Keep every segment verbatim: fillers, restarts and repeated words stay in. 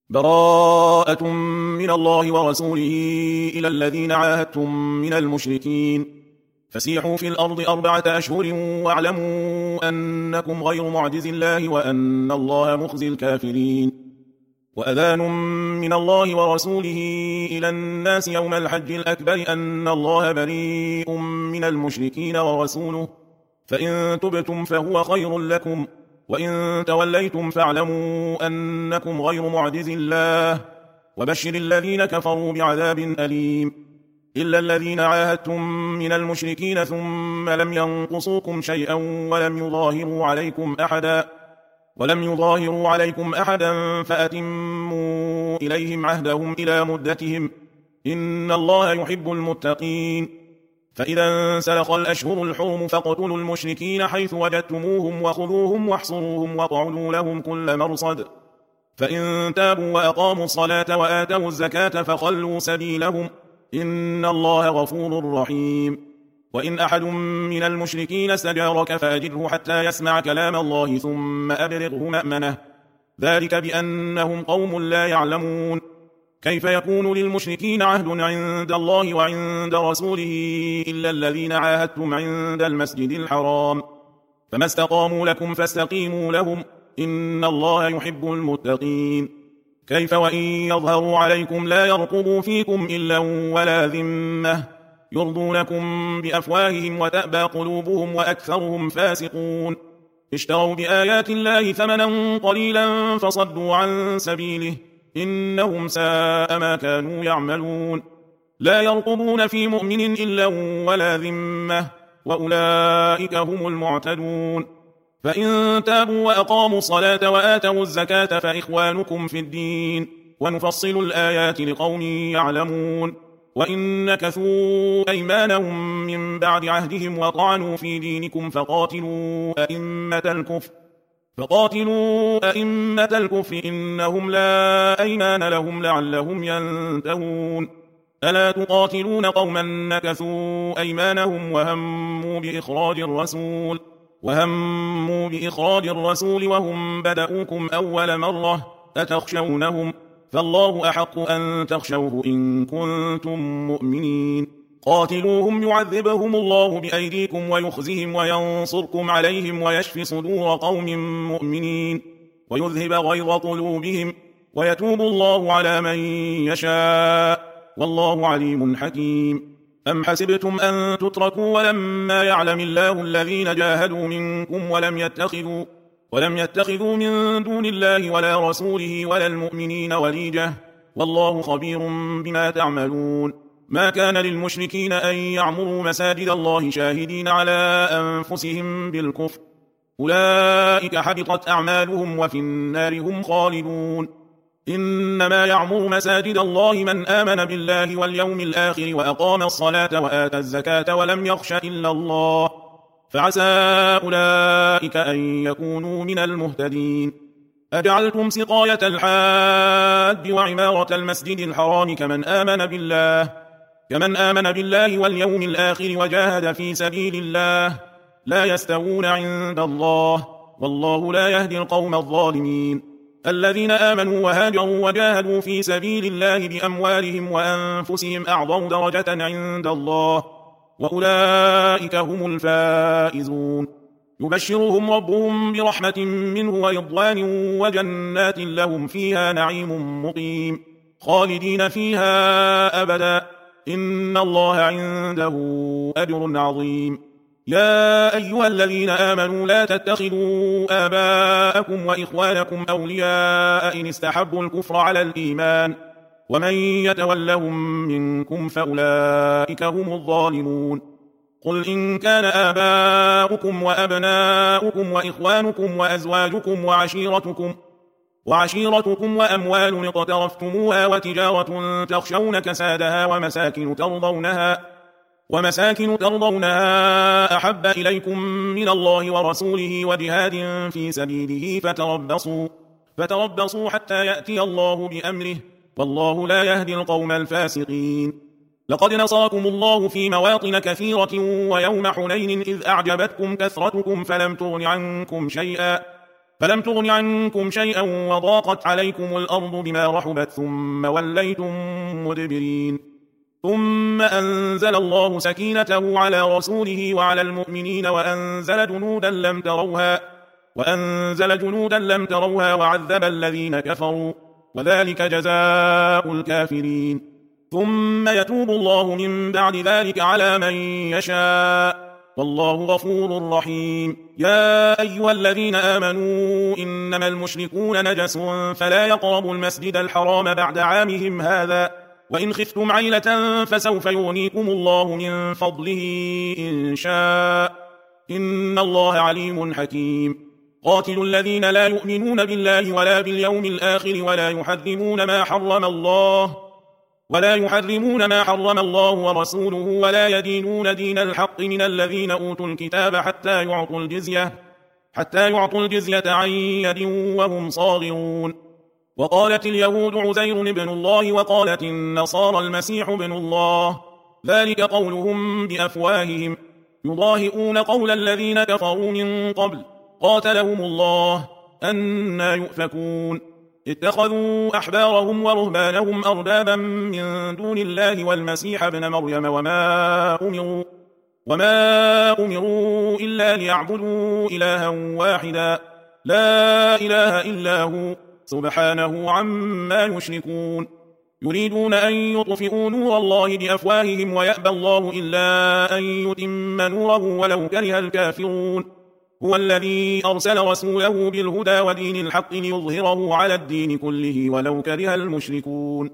براءة من الله ورسوله إلى الذين عاهدتم من المشركين فسيحوا في الأرض أربعة أشهر واعلموا أنكم غير معجز الله وأن الله مخزي الكافرين. وأذان من الله ورسوله إلى الناس يوم الحج الأكبر أن الله بريء من المشركين ورسوله فإن تبتم فهو خير لكم وإن توليتم فاعلموا أنكم غير معجز الله وبشر الذين كفروا بعذاب أليم. إلا الذين عاهدتم من المشركين ثم لم ينقصوكم شيئا ولم يظاهروا عليكم أحدا ولم يظاهروا عليكم أحدا فأتموا إليهم عهدهم إلى مدتهم إن الله يحب المتقين. فإذا انسلخ الأشهر الحرم فاقتلوا المشركين حيث وجدتموهم وخذوهم واحصروهم واقعدوا لهم كل مرصد فإن تابوا وأقاموا الصلاة وآتوا الزكاة فخلوا سبيلهم إن الله غفور رحيم. وإن أحد من المشركين استجارك فأجره حتى يسمع كلام الله ثم أبلغه مأمنه ذلك بأنهم قوم لا يعلمون. كيف يكون للمشركين عهد عند الله وعند رسوله إلا الذين عاهدتم عند المسجد الحرام فما استقاموا لكم فاستقيموا لهم إن الله يحب المتقين. كيف وإن يظهروا عليكم لا يرقبوا فيكم إلا ولا ذمة يرضونكم بأفواههم وتأبى قلوبهم وأكثرهم فاسقون. اشتروا بآيات الله ثمنا قليلا فصدوا عن سبيله إنهم ساء ما كانوا يعملون. لا يرقبون في مؤمن إلا ولا ذمة وأولئك هم المعتدون. فإن تابوا وأقاموا الصلاة وآتوا الزكاة فإخوانكم في الدين ونفصل الآيات لقوم يعلمون. وإن نكثوا أيمانهم من بعد عهدهم وطعنوا في دينكم فقاتلوا أئمة الكفر فقاتلوا أئمة الكفر إنهم لا أيمان لهم لعلهم ينتهون. ألا تقاتلون قوما نكثوا أيمانهم وهموا بإخراج الرسول وهموا بإخراج الرسول وهم بدأوكم أول مرة أتخشونهم فالله أحق أن تخشوه إن كنتم مؤمنين. قاتلوهم يعذبهم الله بأيديكم ويخزهم وينصركم عليهم ويشف صدور قوم مؤمنين ويذهب غيظ قلوبهم ويتوب الله على من يشاء والله عليم حكيم. أم حسبتم أن تتركوا ولما يعلم الله الذين جاهدوا منكم ولم يتخذوا ولم يتخذوا من دون الله ولا رسوله ولا المؤمنين وليجة والله خبير بما تعملون. ما كان للمشركين أن يعمروا مساجد الله شاهدين على أنفسهم بالكفر أولئك حبطت أعمالهم وفي النار هم خالدون. إنما يعمر مساجد الله من آمن بالله واليوم الآخر وأقام الصلاة وآتى الزكاة ولم يخش إلا الله فعسى أولئك أن يكونوا من المهتدين. أجعلتم سقاية الحاج وعمارة المسجد الحرام كمن آمن بالله كمن آمن بالله واليوم الآخر وجاهد في سبيل الله لا يستوون عند الله والله لا يهدي القوم الظالمين. الذين آمنوا وهاجروا وجاهدوا في سبيل الله بأموالهم وأنفسهم أعظم درجة عند الله وأولئك هم الفائزون. يبشرهم ربهم برحمة منه ورضوان وجنات لهم فيها نعيم مقيم خالدين فيها أبدا إن الله عنده أجر عظيم. يا أيها الذين آمنوا لا تتخذوا آباءكم وإخوانكم أولياء إن استحبوا الكفر على الإيمان ومن يتولهم منكم فأولئك هم الظالمون. قل إن كان آباؤكم وأبناؤكم وإخوانكم وأزواجكم وعشيرتكم وعشيرتكم وأموال اقترفتموها وتجارة تخشون كسادها ومساكن ترضونها ومساكن ترضونها أحب إليكم من الله ورسوله وجهاد في سبيله فتربصوا فتربصوا حتى يأتي الله بأمره والله لا يهدي القوم الفاسقين. لقد نصركم الله في مواطن كثيرة ويوم حنين إذ أعجبتكم كثرتكم فلم تغن عنكم شيئا فلم تغن عنكم شيئا وضاقت عليكم الأرض بما رحبت ثم وليتم مدبرين ثم أنزل الله سكينته على رسوله وعلى المؤمنين وأنزل جنودا لم تروها وأنزل جنودا لم تروها وعذب الذين كفروا وذلك جزاء الكافرين ثم يتوب الله من بعد ذلك على من يشاء والله غفور رحيم يا أيها الذين آمنوا إنما المشركون نجس فلا يقربوا المسجد الحرام بعد عامهم هذا وإن خفتم عيلة فسوف يغنيكم الله من فضله إن شاء إن الله عليم حكيم قاتلوا الذين لا يؤمنون بالله ولا باليوم الآخر ولا يحرمون ما حرم الله ولا يحرمون ما حرم الله ورسوله ولا يدينون دين الحق من الذين أوتوا الكتاب حتى يعطوا الجزية حتى يعطوا الجزية عن يد وهم صاغرون وقالت اليهود عزير ابن الله وقالت النصارى المسيح ابن الله ذلك قولهم بأفواههم يضاهئون قول الذين كفروا من قبل قاتلهم الله أنى يؤفكون اتخذوا أحبارهم ورهبانهم أربابا من دون الله والمسيح ابن مريم وما أمروا وما أمروا إلا ليعبدوا إلها واحدا لا إله إلا هو سبحانه عما يشركون يريدون أن يطفئوا نور الله بأفواههم ويأبى الله إلا أن يتم نوره ولو كره الكافرون هو الذي أرسل رسوله بالهدى ودين الحق ليظهره على الدين كله ولو كره المشركون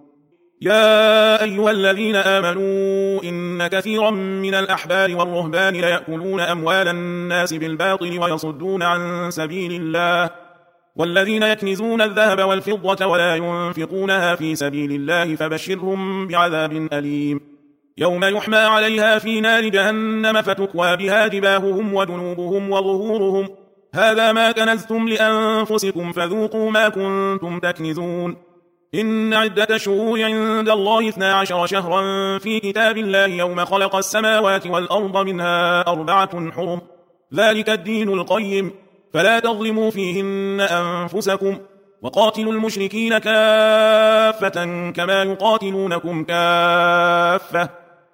يا أيها الذين آمنوا إن كثيرا من الأحبار والرهبان ليأكلون أموال الناس بالباطل ويصدون عن سبيل الله والذين يكنزون الذهب والفضة ولا ينفقونها في سبيل الله فبشرهم بعذاب أليم يوم يحمى عليها في نار جهنم فتكوى بها جباههم وجنوبهم وظهورهم هذا ما كنزتم لأنفسكم فذوقوا ما كنتم تكنزون إن عدة شهور عند الله اثنا عشر شهرا في كتاب الله يوم خلق السماوات والأرض منها أربعة حرم ذلك الدين القيم فلا تظلموا فيهن أنفسكم وقاتلوا المشركين كافة كما يقاتلونكم كافة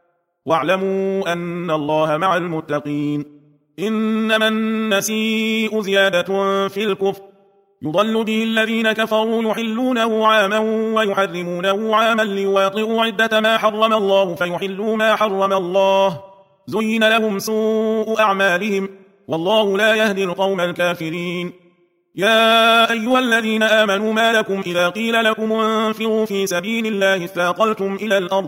واعلموا أن الله مع المتقين إنما النسيء زيادة في الكفر يضل به الذين كفروا يحلونه عاما ويحرمونه عاما ليواطئوا عدة ما حرم الله فيحلوا ما حرم الله زين لهم سوء أعمالهم والله لا يهدي القوم الكافرين يا أيها الذين آمنوا ما لكم إذا قيل لكم انفروا في سبيل الله اثاقلتم إلى الأرض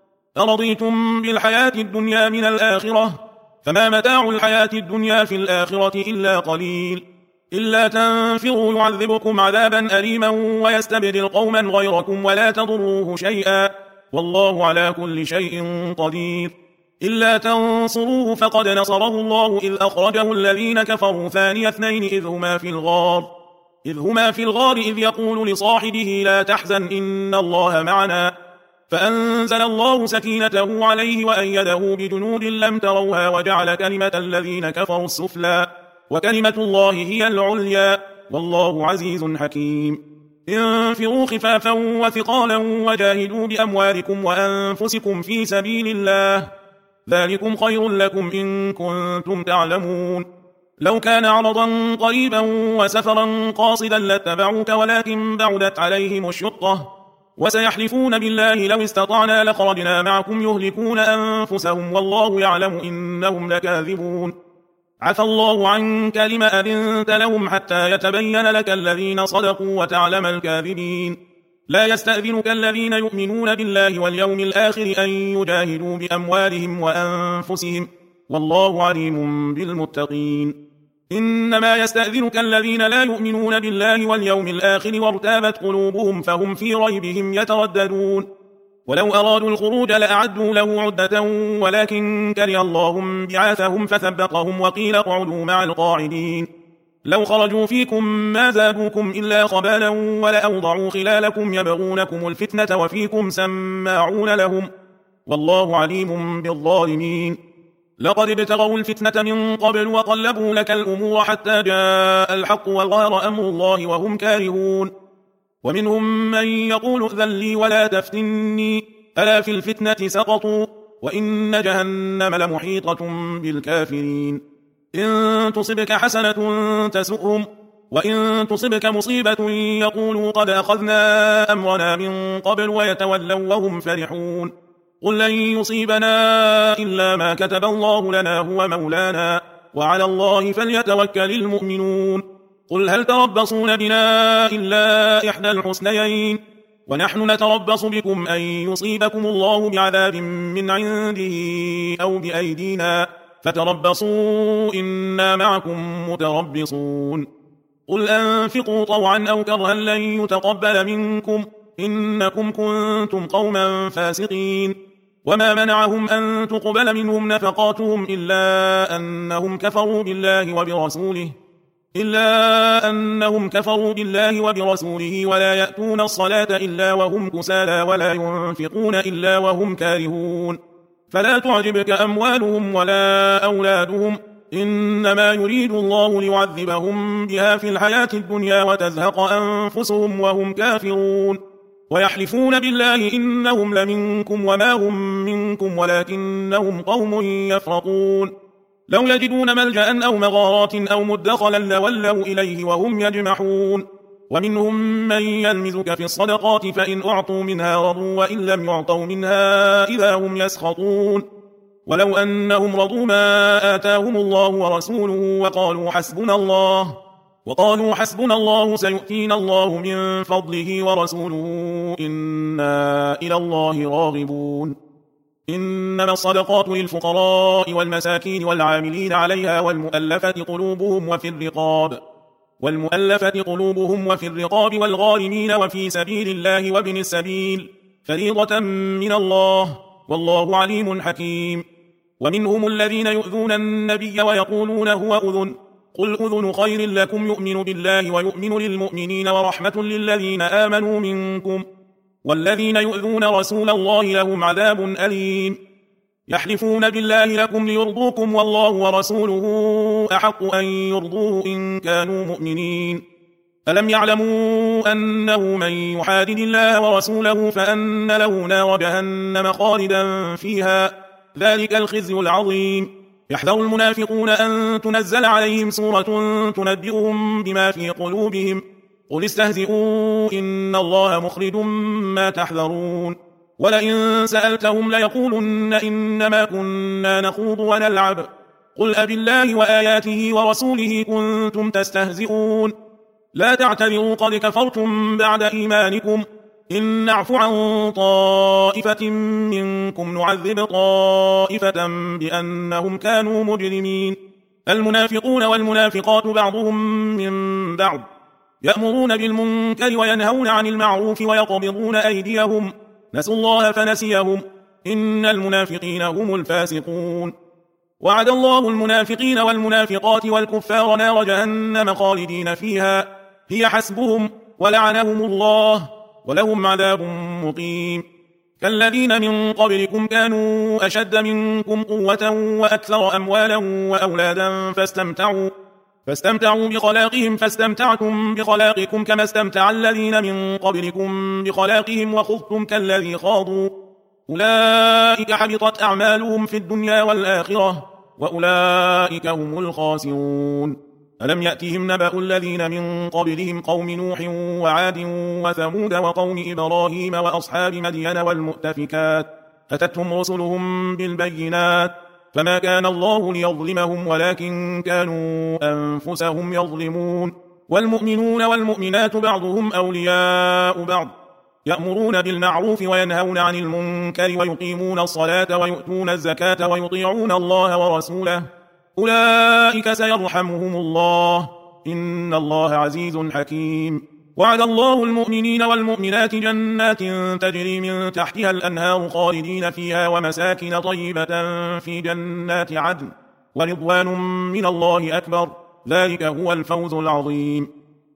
أرضيتم بالحياة الدنيا من الآخرة فما متاع الحياة الدنيا في الآخرة إلا قليل إلا تنفروا يعذبكم عذابا أليما ويستبدل قوما غيركم ولا تضروه شيئا والله على كل شيء قدير إلا تنصروه فقد نصره الله إذ أخرجه الذين كفروا ثاني اثنين إذ هما في الغار إذ هما في الغار إذ يقول لصاحبه لا تحزن إن الله معنا فأنزل الله سكينته عليه وأيده بجنود لم تروها وجعل كلمة الذين كفروا السفلى وكلمة الله هي العليا والله عزيز حكيم انفروا خفافا وثقالا وجاهدوا بأموالكم وأنفسكم في سبيل الله ذلكم خير لكم إن كنتم تعلمون لو كان عرضا قريبا وسفرا قاصدا لاتبعوك ولكن بعدت عليهم الشقة وسيحلفون بالله لو استطعنا لخرجنا معكم يهلكون أنفسهم والله يعلم إنهم لكاذبون عفى الله عنك لما أذنت لهم حتى يتبين لك الذين صدقوا وتعلم الكاذبين لا يستأذنك الذين يؤمنون بالله واليوم الآخر أن يجاهدوا بأموالهم وأنفسهم والله عليم بالمتقين إنما يستأذنك الذين لا يؤمنون بالله واليوم الآخر وارتابت قلوبهم فهم في ريبهم يترددون ولو أرادوا الخروج لأعدوا له عدة ولكن كره الله بعاثهم فثبطهم وقيل اقعدوا مع القاعدين لو خرجوا فيكم ما زادوكم إلا خبالا ولأوضعوا خلالكم يبغونكم الفتنة وفيكم سماعون لهم والله عليم بالظالمين لقد ابتغوا الفتنة من قبل وقلبوا لك الأمور حتى جاء الحق وظهر أمر الله وهم كارهون. ومنهم من يقول ائذن لي ولا تفتني ألا في الفتنة سقطوا وإن جهنم لمحيطة بالكافرين. إن تصبك حسنة تسؤهم وإن تصبك مصيبة يقولوا قد أخذنا أمرنا من قبل ويتولوا وهم فرحون. قل لن يصيبنا إلا ما كتب الله لنا هو مولانا وعلى الله فليتوكل المؤمنون. قل هل تربصون بنا إلا إحدى الحسنيين ونحن نتربص بكم أن يصيبكم الله بعذاب من عنده أو بأيدينا فتربصوا إنا معكم متربصون. قل أنفقوا طوعا أو كرها لن يتقبل منكم إنكم كنتم قوما فاسقين. وما منعهم أن تقبل منهم نفقاتهم إلا أنهم كفروا بالله وبرسوله إلا أنهم كفروا بالله وبرسوله ولا يأتون الصلاة إلا وهم كسالى ولا ينفقون إلا وهم كارهون. فلا تعجبك أموالهم ولا أولادهم إنما يريد الله ليعذبهم بها في الحياة الدنيا وتزهق أنفسهم وهم كافرون. ويحلفون بالله إنهم لمنكم وما هم منكم ولكنهم قوم يفرقون. لو يجدون ملجأ أو مغارات أو مدخلا لولوا إليه وهم يجمحون. ومنهم من يلمزك في الصدقات فإن أعطوا منها رضوا وإن لم يعطوا منها إذا هم يسخطون. ولو أنهم رضوا ما آتاهم الله ورسوله وقالوا حسبنا الله وقالوا حسبنا الله سيؤتينا الله من فضله ورسوله إنا إلى الله راغبون. إنما الصدقات للفقراء والمساكين والعاملين عليها والمؤلفة قلوبهم وفي الرقاب والمؤلفة قلوبهم وفي الرقاب والغارمين وفي سبيل الله وابن السبيل فريضة من الله والله عليم حكيم. ومنهم الذين يؤذون النبي ويقولون هو أذن قل أذن خير لكم يؤمن بالله ويؤمن للمؤمنين ورحمة للذين آمنوا منكم والذين يؤذون رسول الله لهم عذاب أليم. يحلفون بالله لكم ليرضوكم والله ورسوله أحق أن يرضوه إن كانوا مؤمنين. ألم يعلموا أنه من يحادد الله ورسوله فأن له نار جهنم خالدا فيها ذلك الخزي العظيم. يحذر المنافقون أن تنزل عليهم سورة تنبئهم بما في قلوبهم قل استهزئوا إن الله مخرج ما تحذرون. ولئن سألتهم ليقولن إنما كنا نخوض ونلعب قل أبالله وآياته ورسوله كنتم تستهزئون لا تعتذروا قد كفرتم بعد إيمانكم إن نعف عن طائفة منكم نعذب طائفة بأنهم كانوا مجرمين. المنافقون والمنافقات بعضهم من بعض يأمرون بالمنكر وينهون عن المعروف ويقبضون أيديهم نسوا الله فنسيهم إن المنافقين هم الفاسقون. وعد الله المنافقين والمنافقات والكفار نار جهنم خالدين فيها هي حسبهم ولعنهم الله ولهم عذاب مقيم. كالذين من قبلكم كانوا أشد منكم قوة وأكثر أموالا وأولادا فاستمتعوا فاستمتعوا بخلاقهم فاستمتعتم بخلاقكم كما استمتع الذين من قبلكم بخلاقهم وخضتم كالذي خاضوا أولئك حبطت أعمالهم في الدنيا والآخرة وأولئك هم الخاسرون. ألم يأتهم نبأ الذين من قبلهم قوم نوح وعاد وثمود وقوم إبراهيم وأصحاب مدين والمؤتفكات أتتهم رسلهم بالبينات فما كان الله ليظلمهم ولكن كانوا أنفسهم يظلمون. والمؤمنون والمؤمنات بعضهم أولياء بعض يأمرون بالمعروف وينهون عن المنكر ويقيمون الصلاة ويؤتون الزكاة ويطيعون الله ورسوله أولئك سيرحمهم الله إن الله عزيز حكيم. وعد الله المؤمنين والمؤمنات جنات تجري من تحتها الأنهار خالدين فيها ومساكن طيبة في جنات عدن ورضوان من الله أكبر ذلك هو الفوز العظيم.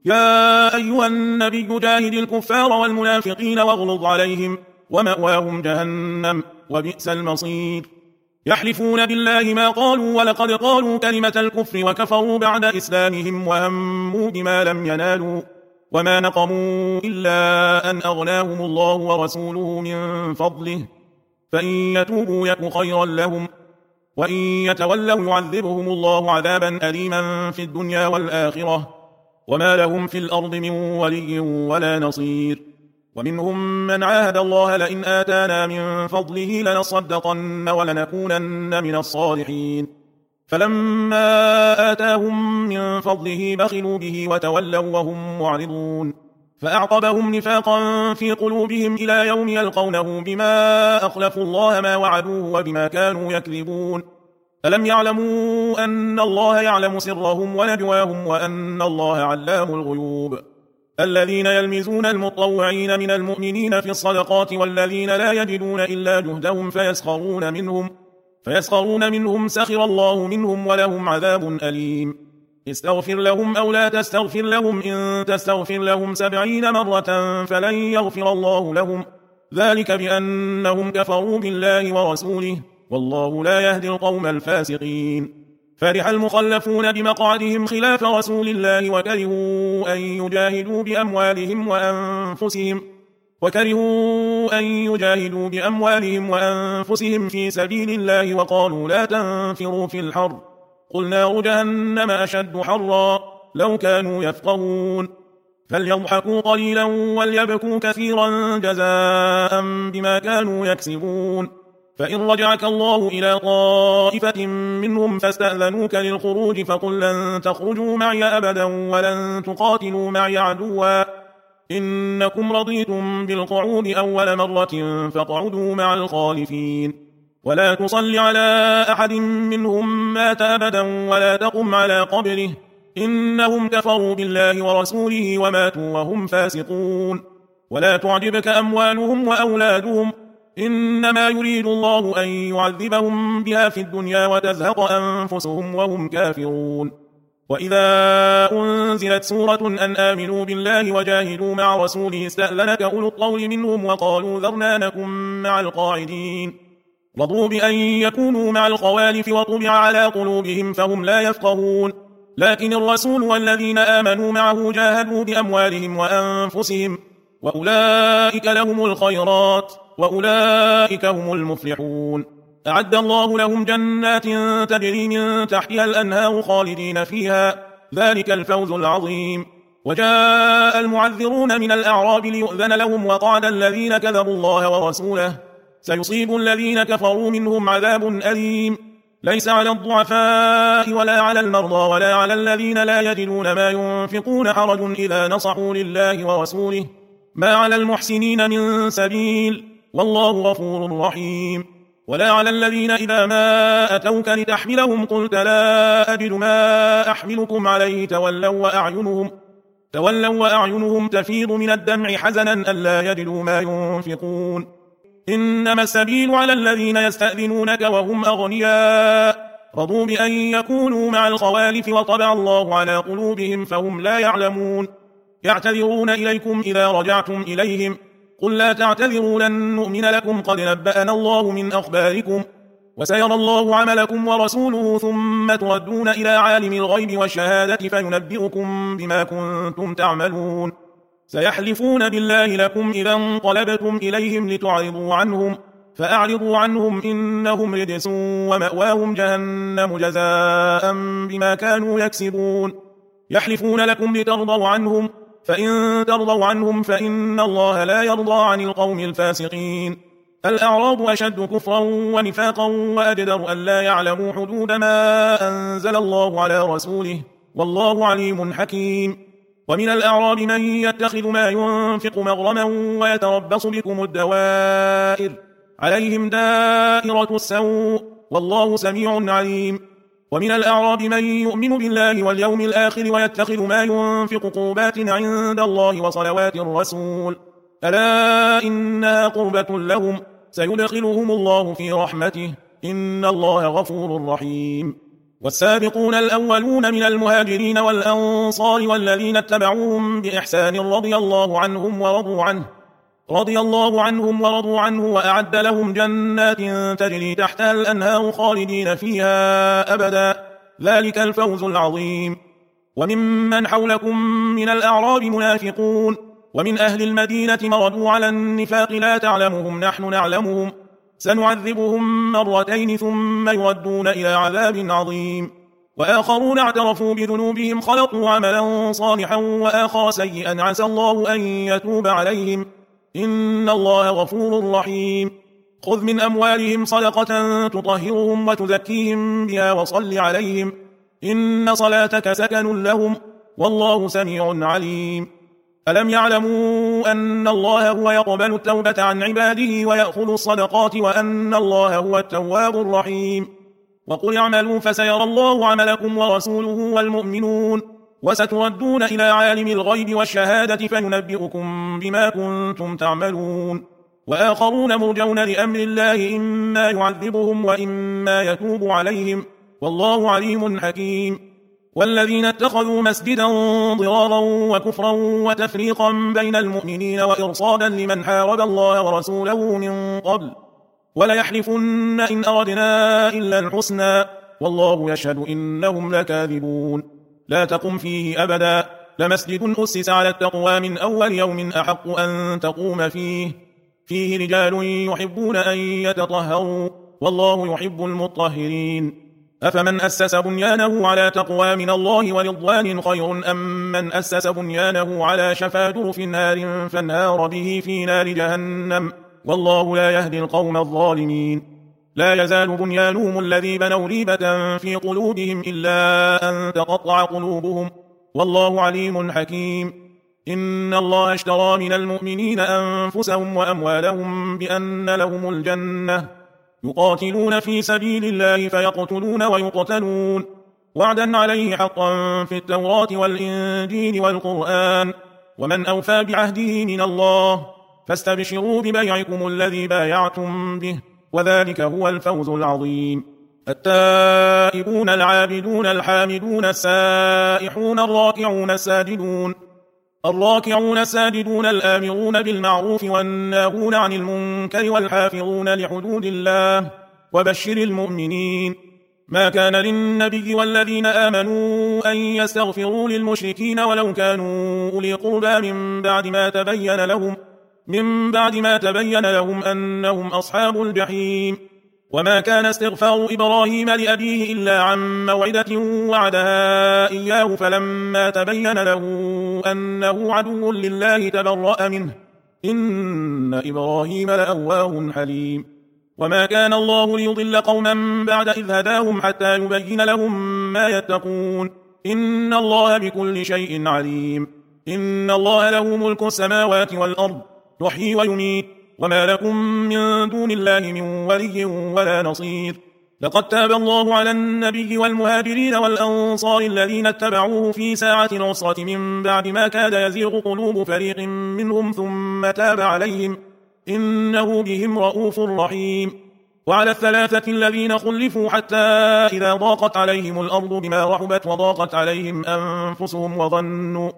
يا أيها النبي جاهد الكفار والمنافقين واغلظ عليهم ومأواهم جهنم وبئس المصير. يحلفون بالله ما قالوا ولقد قالوا كلمة الكفر وكفروا بعد إسلامهم وهموا بما لم ينالوا وما نقموا إلا أن أغناهم الله ورسوله من فضله فإن يتوبوا يك خيرا لهم وإن يتولوا يعذبهم الله عذابا أليما في الدنيا والآخرة وما لهم في الأرض من ولي ولا نصير. ومنهم من عاهد الله لئن آتانا من فضله لنصدقن ولنكونن من الصالحين فلما آتاهم من فضله بخلوا به وتولوا وهم معرضون فأعقبهم نفاقا في قلوبهم إلى يوم يلقونه بما أخلفوا الله ما وعدوه وبما كانوا يكذبون. ألم يعلموا أن الله يعلم سرهم ونجواهم وأن الله علام الغيوب. الذين يلمزون المطوعين من المؤمنين في الصدقات والذين لا يجدون إلا جهدهم فيسخرون منهم فيسخرون منهم سخر الله منهم ولهم عذاب أليم. استغفر لهم أو لا تستغفر لهم إن تستغفر لهم سبعين مرة فلن يغفر الله لهم ذلك بأنهم كفروا بالله ورسوله والله لا يهدي القوم الفاسقين. فرح المخلفون بمقعدهم خلاف رسول الله وكرهوا أن يجاهدوا بأموالهم وأنفسهم وكرهوا أن يجاهدوا بأموالهم وأنفسهم في سبيل الله وقالوا لا تنفروا في الحر قل نار جهنم أشد حرا لو كانوا يفقهون. فليضحكوا قليلا وليبكوا كثيرا جزاء بما كانوا يكسبون. فإن رجعك الله إلى طائفة منهم فاستأذنوك للخروج فقل لن تخرجوا معي أبدا ولن تقاتلوا معي عدوا إنكم رضيتم بالقعود أول مرة فاقعدوا مع الخالفين ولا تصل على أحد منهم مات أبدا ولا تقم على قبره إنهم كفروا بالله ورسوله وماتوا وهم فاسقون. ولا تعجبك أموالهم وأولادهم إنما يريد الله أن يعذبهم بها في الدنيا وتزهق أنفسهم وهم كافرون. وإذا أنزلت سورة أن آمنوا بالله وجاهدوا مع رسوله استأذنك أولو الطول منهم وقالوا ذرنا نكن مع القاعدين رضوا بأن يكونوا مع الخوالف وطبع على قلوبهم فهم لا يفقهون. لكن الرسول والذين آمنوا معه جاهدوا بأموالهم وأنفسهم وأولئك لهم الخيرات وأولئك هم المفلحون. أعد الله لهم جنات تجري من تحتها الأنهار خالدين فيها ذلك الفوز العظيم. وجاء المعذرون من الأعراب ليؤذن لهم وقعد الذين كذبوا الله ورسوله سيصيب الذين كفروا منهم عذاب أليم. ليس على الضعفاء ولا على المرضى ولا على الذين لا يجدون ما ينفقون حرج إذا نصحوا لله ورسوله ما على المحسنين من سبيل والله غفور رحيم. ولا على الذين إذا ما أتوك لتحملهم قلت لا أجد ما أحملكم عليه تولوا وأعينهم, تولوا وأعينهم تفيض من الدمع حزنا ألا يجدوا ما ينفقون. إنما السبيل على الذين يستأذنونك وهم أغنياء رضوا بأن يكونوا مع الخوالف وطبع الله على قلوبهم فهم لا يعلمون. يعتذرون إليكم إذا رجعتم إليهم قل لا تعتذروا لن نؤمن لكم قد نبأنا الله من أخباركم وسيرى الله عملكم ورسوله ثم تردون إلى عالم الغيب والشهادة فينبئكم بما كنتم تعملون. سيحلفون بالله لكم إذا انقلبتم إليهم لتعرضوا عنهم فأعرضوا عنهم إنهم رجس ومأواهم جهنم جزاء بما كانوا يكسبون. يحلفون لكم لترضوا عنهم فإن ترضوا عنهم فإن الله لا يرضى عن القوم الفاسقين. الأعراب أشد كفرا ونفاقا وأجدر أن لا يعلموا حدود ما أنزل الله على رسوله والله عليم حكيم. ومن الأعراب من يتخذ ما ينفق مغرما ويتربص بكم الدوائر عليهم دائرة السوء والله سميع عليم. ومن الأعراب من يؤمن بالله واليوم الآخر ويتخذ ما ينفق قربات عند الله وصلوات الرسول ألا إنها قربة لهم سيدخلهم الله في رحمته إن الله غفور رحيم. والسابقون الأولون من المهاجرين والأنصار والذين اتبعوهم بإحسان رضي الله عنهم ورضوا عنه رضي الله عنهم ورضوا عنه وأعد لهم جنات تجري تحتها الأنهار خالدين فيها أبدا، ذلك الفوز العظيم. وممن حولكم من الأعراب منافقون، ومن أهل المدينة مردوا على النفاق لا تعلمهم نحن نعلمهم، سنعذبهم مرتين ثم يردون إلى عذاب عظيم. وآخرون اعترفوا بذنوبهم خلطوا عملا صالحا وآخر سيئا عسى الله أن يتوب عليهم، إن الله غفور رحيم. خذ من أموالهم صدقة تطهرهم وتزكيهم بها وصل عليهم، إن صلاتك سكن لهم، والله سميع عليم. ألم يعلموا أن الله هو يقبل التوبة عن عباده ويأخذ الصدقات وأن الله هو التواب الرحيم. وقل اعملوا فسيرى الله عملكم ورسوله والمؤمنون، وستردون إلى عالم الغيب والشهادة فينبئكم بما كنتم تعملون. وآخرون مرجون لأمر الله إما يعذبهم وإما يتوب عليهم، والله عليم حكيم. والذين اتخذوا مسجدا ضرارا وكفرا وتفريقا بين المؤمنين وإرصادا لمن حارب الله ورسوله من قبل وليحلفن إن أردنا إلا الحسنى والله يشهد إنهم لكاذبون. لا تقم فيه أبدا، لمسجد أسس على التقوى من أول يوم أحق أن تقوم فيه، فيه رجال يحبون أن يتطهروا والله يحب المطهرين. أفمن أسس بنيانه على تقوى من الله ورضوان خير أم من أسس بنيانه على شفا جرف نار فانهار به في نار جهنم، والله لا يهدي القوم الظالمين. لا يزال بنيانهم الذي بنوا ريبة في قلوبهم إلا أن تقطع قلوبهم، والله عليم حكيم. إن الله اشترى من المؤمنين أنفسهم وأموالهم بأن لهم الجنة، يقاتلون في سبيل الله فيقتلون ويقتلون، وعدا عليه حقا في التوراة والإنجيل والقرآن، ومن أوفى بعهده من الله، فاستبشروا ببيعكم الذي بايعتم به، وذلك هو الفوز العظيم. التائبون العابدون الحامدون السائحون الراكعون الساجدون الراكعون الساجدون الآمرون بالمعروف والناهون عن المنكر والحافظون لحدود الله، وبشر المؤمنين. ما كان للنبي والذين آمنوا أن يستغفروا للمشركين ولو كانوا أولي قربى من بعد ما تبين لهم من بعد ما تبين لهم أنهم أصحاب الجحيم. وما كان استغفار إبراهيم لأبيه إلا عن موعدة وعدها إياه فلما تبين له أنه عدو لله تبرأ منه، إن إبراهيم لأواه حليم. وما كان الله ليضل قوما بعد إذ هداهم حتى يبين لهم ما يتقون، إن الله بكل شيء عليم. إن الله له ملك السماوات والأرض يحيي ويميت، وما لكم من دون الله من ولي ولا نصير. لقد تاب الله على النبي والمهاجرين والأنصار الذين اتبعوه في ساعة العسرة من بعد ما كاد يزيغ قلوب فريق منهم ثم تاب عليهم، إنه بهم رؤوف رحيم. وعلى الثلاثة الذين خلفوا حتى إذا ضاقت عليهم الأرض بما رحبت وضاقت عليهم أنفسهم وظنوا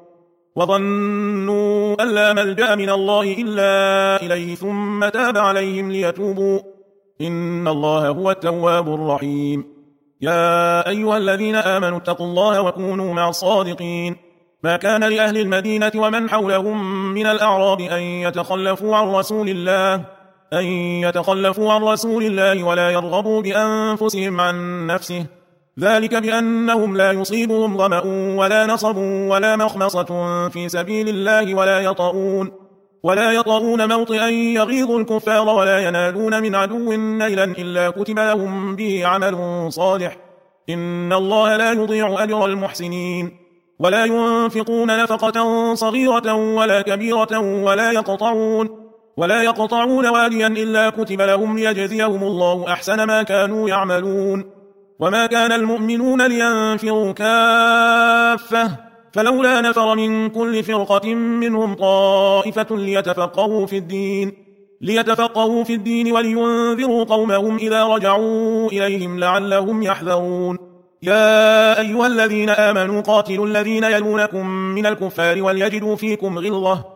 وظنوا أن لا ملجأ من الله إلا إليه ثم تاب عليهم ليتوبوا، إن الله هو التواب الرحيم. يا أيها الذين آمنوا اتقوا الله وكونوا مع الصادقين. ما كان لأهل المدينة ومن حولهم من الأعراب أن يتخلفوا عن رسول الله أن يتخلفوا عن رسول الله ولا يرغبوا بأنفسهم عن نفسه، ذلك بأنهم لا يصيبهم ظمأ ولا نصب ولا مخمصة في سبيل الله ولا يطؤون ولا يطؤون موطئا يغيظ الكفار ولا ينالون من عدو نيلا إلا كتب لهم به عمل صالح، إن الله لا يضيع أجر المحسنين. ولا ينفقون نفقة صغيرة ولا كبيرة ولا يقطعون ولا يقطعون واديا إلا كتب لهم ليجزيهم الله أحسن ما كانوا يعملون. وما كان المؤمنون لينفروا كافة، فلولا نفر من كل فرقة منهم طائفة ليتفقهوا في الدين ليتفقهوا في الدين ولينذروا قومهم إذا رجعوا إليهم لعلهم يحذرون. يا أيها الذين آمنوا قاتلوا الذين يلونكم من الكفار وليجدوا فيكم غلظة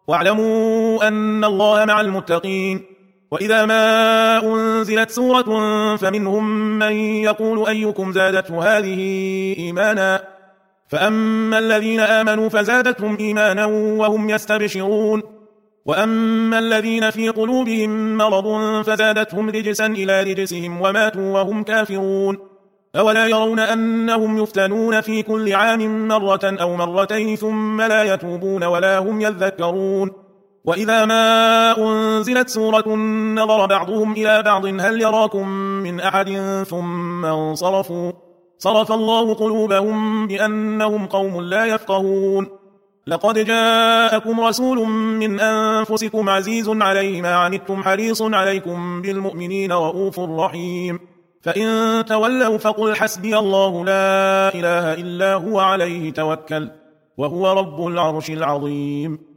واعلموا أن الله مع المتقين. وإذا ما أنزلت سورة فمنهم من يقول أيكم زادته هذه إيمانا، فأما الذين آمنوا فزادتهم إيمانا وهم يستبشرون، وأما الذين في قلوبهم مرض فزادتهم رجسا إلى رجسهم وماتوا وهم كافرون. أولا يرون أنهم يفتنون في كل عام مرة أو مرتين ثم لا يتوبون ولا هم يذكرون. وإذا ما أنزلت سورة نظر بعضهم إلى بعض هل يراكم من أحد ثم انصرفوا، صرف الله قلوبهم بأنهم قوم لا يفقهون. لقد جاءكم رسول من أنفسكم عزيز عليه ما عنتم حريص عليكم بالمؤمنين رؤوف رحيم. فإن تولوا فقل حسبي الله لا إله إلا هو عليه توكل وهو رب العرش العظيم.